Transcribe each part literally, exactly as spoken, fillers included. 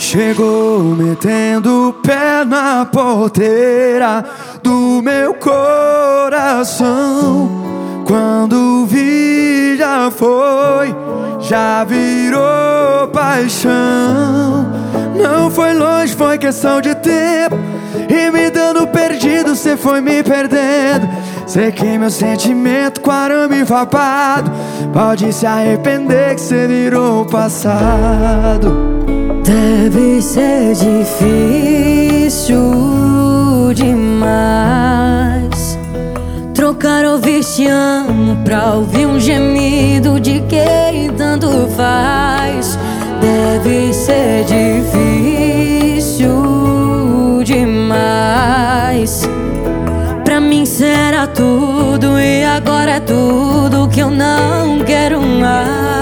Chegou metendo o pé na porteira do meu coração. Quando vi já foi, já virou paixão. Não foi longe, foi questão de tempo, e me dando perdido, cê foi me perdendo. Sequei meu sentimento com arame farpado. Pode se arrepender que cê virou passado. Deve ser difícil demais trocar ouvir te amo pra ouvir um gemido de quem tanto faz. Deve ser difícil demais. Pra mim cê era tudo e agora é tudo que eu não quero mais.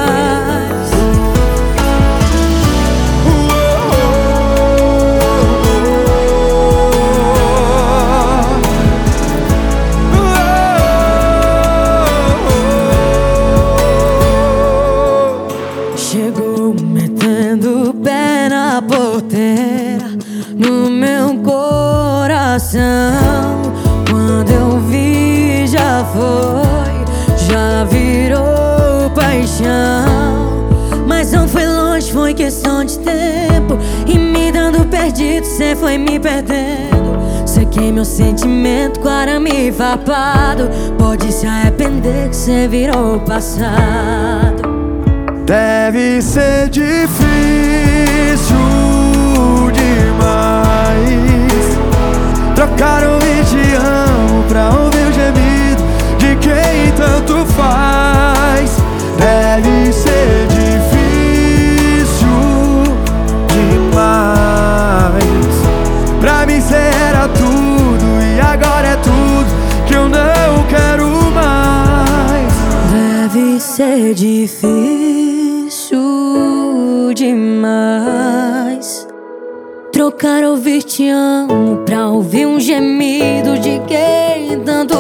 Chegou metendo o pé na porteira no meu coração. Quando eu vi já foi, já virou paixão. Mas não foi longe, foi questão de tempo, e me dando perdido, cê foi me perdendo. Sequei meu sentimento com arame farpado. Pode se arrepender que cê virou passado. Deve ser difícil demais trocar um e te amo pra ouvir o gemido de quem tanto faz. Deve ser difícil demais. Pra mim cê era tudo e agora é tudo que eu não quero mais. Deve ser difícil demais trocar ouvir te amo pra ouvir um gemido de quem tanto